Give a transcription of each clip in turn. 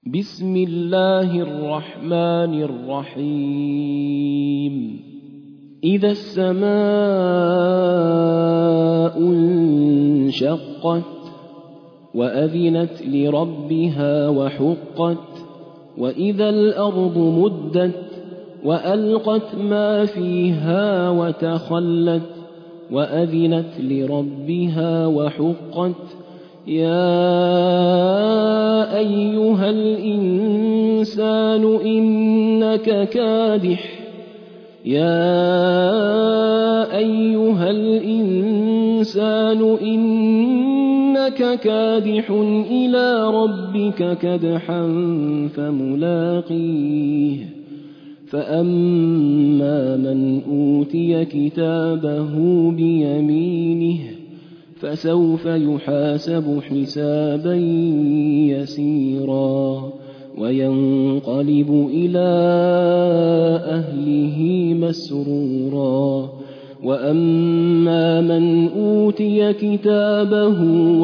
بسم الله الرحمن الرحيم إذا السماء انشقت وأذنت لربها وحقت وإذا الأرض مدت وألقت ما فيها وتخلت وأذنت لربها وحقت يا أيها الإنسان إنك كادح إلى ربك كدحا فملاقيه فأما من أوتي كتابه بيمينه فسوف يحاسب حسابا يسيرا وينقلب إلى أهله مسرورا وأما من أوتي كتابه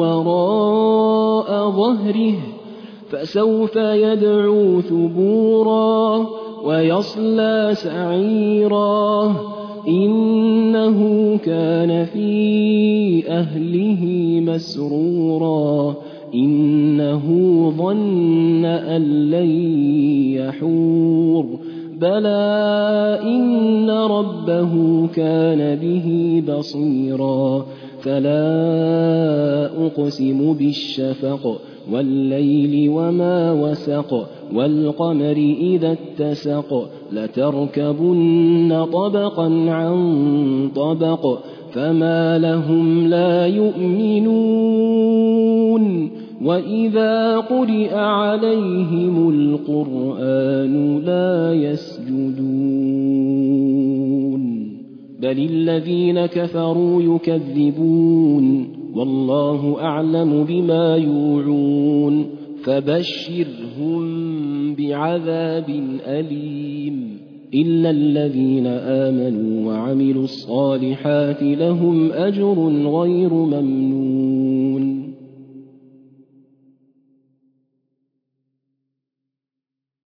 وراء ظهره فسوف يدعو ثبورا ويصلى سعيرا إنه كان في أهله مسرورا إنه ظن أن لن يحور بلى إن ربه كان به بصيرا فلا أقسم بالشفق والليل وما وسق والقمر إذا اتسق لتركبن طبقا عن طبق فما لهم لا يؤمنون وإذا قرئ عليهم القرآن لا يسجدون بل الذين كفروا يكذبون والله أعلم بما يوعون فبشرهم بعذاب أليم إلا الذين آمنوا وعملوا الصالحات لهم أجر غير ممنون